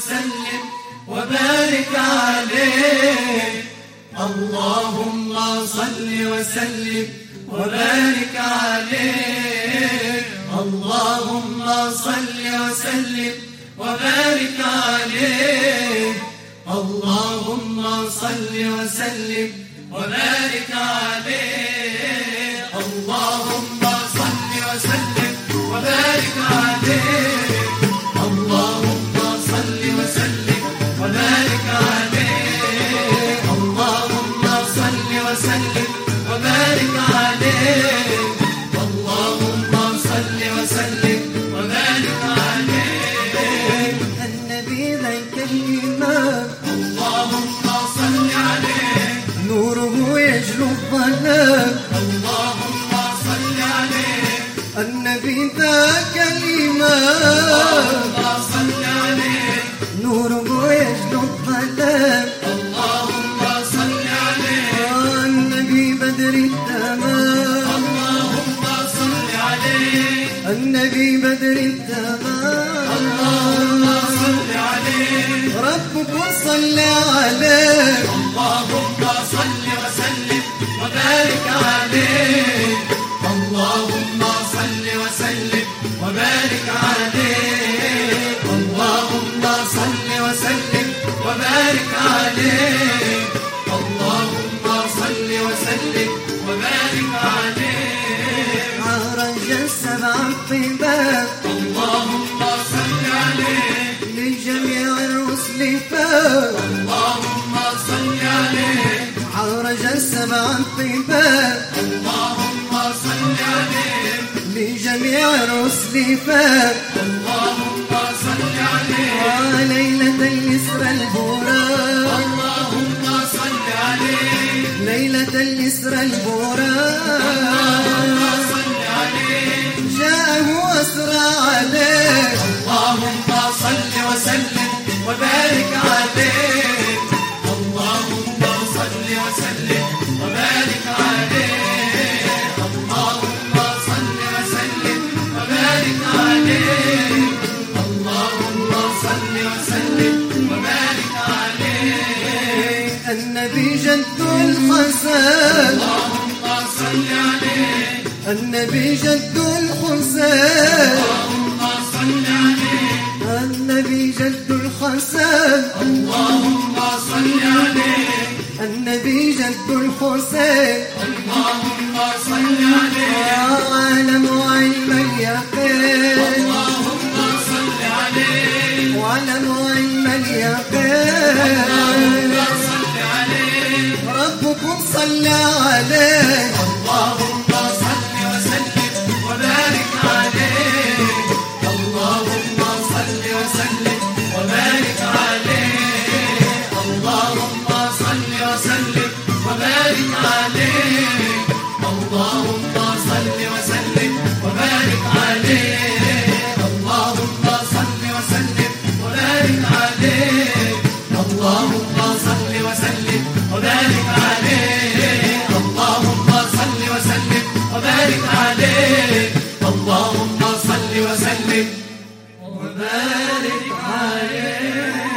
وسلم وبارك عليه. اللهم صل وسلم وبارك عليه. اللهم صل وسلم وبارك عليه. اللهم صل وسلم وبارك عليه. اللهم صل وسلم وبارك عليه. اللهم صل وسلم وبارك عليه. اللهم صل وسلم وبارك عليه. اللهم صل وسلم وبارك عليه. النبي ذاك الإمام اللهم صل عليه. نوره يجلو الظلام. اللهم صل عليه. النبي ذاك الإمام اللهم صل عليه. نوره يجلو الظلام. اللهم صل عليه. النبي بدر التمام. اللهم صل عليه. النبي بدر التمام. اللهم صل عليه. ربكم صلى عليه. اللهم صل وسلم وبارك عليه. اللهم صل وسلم وبارك عليه. اللهم صل وسلم وبارك عليه. اللهم صل وسلم وبارك عليه. عرج السبع الطباق اللهم صل عليه. لجميع الرسل فاق. اللهم صل عليه. عرج السبع الطباق اللهم صل عليه. لجميع الرسل فاق. اللهم صل عليه. وليلة الإسرى البراق. اللهم صل عليه. ليلة الإسرى البراق اللهم صل عليه. جاءه أسرى عليه. اللهم صل وسلم وبارك عليه. اللهم صل وسلم وبارك عليه. اللهم صل وسلم وبارك عليه. اللهم صل وسلم وبارك عليه. النبي جد الحسن. اللهم صل عليه. النبي جد الحسين. اللهم صل عليه. النبي جد الحسن. اللهم صل عليه. النبي جد الحسين. اللهم صل عليه. عالم علم اليقين. اللهم صل عليه. وعلم علم اليقين. اللهم صل عليه. ربكم صلى عليه. اللهم صل وسلم وبارك عليه. اللهم صل وسلم وبارك عليه. اللهم صل وسلم وبارك عليه. اللهم صل وسلم وبارك عليه. اللهم صل وسلم وبارك عليه. اللهم صل وسلم وبارك عليه. اللهم صل وسلم وبارك عليه. اللهم صل وسلم وبارك عليه.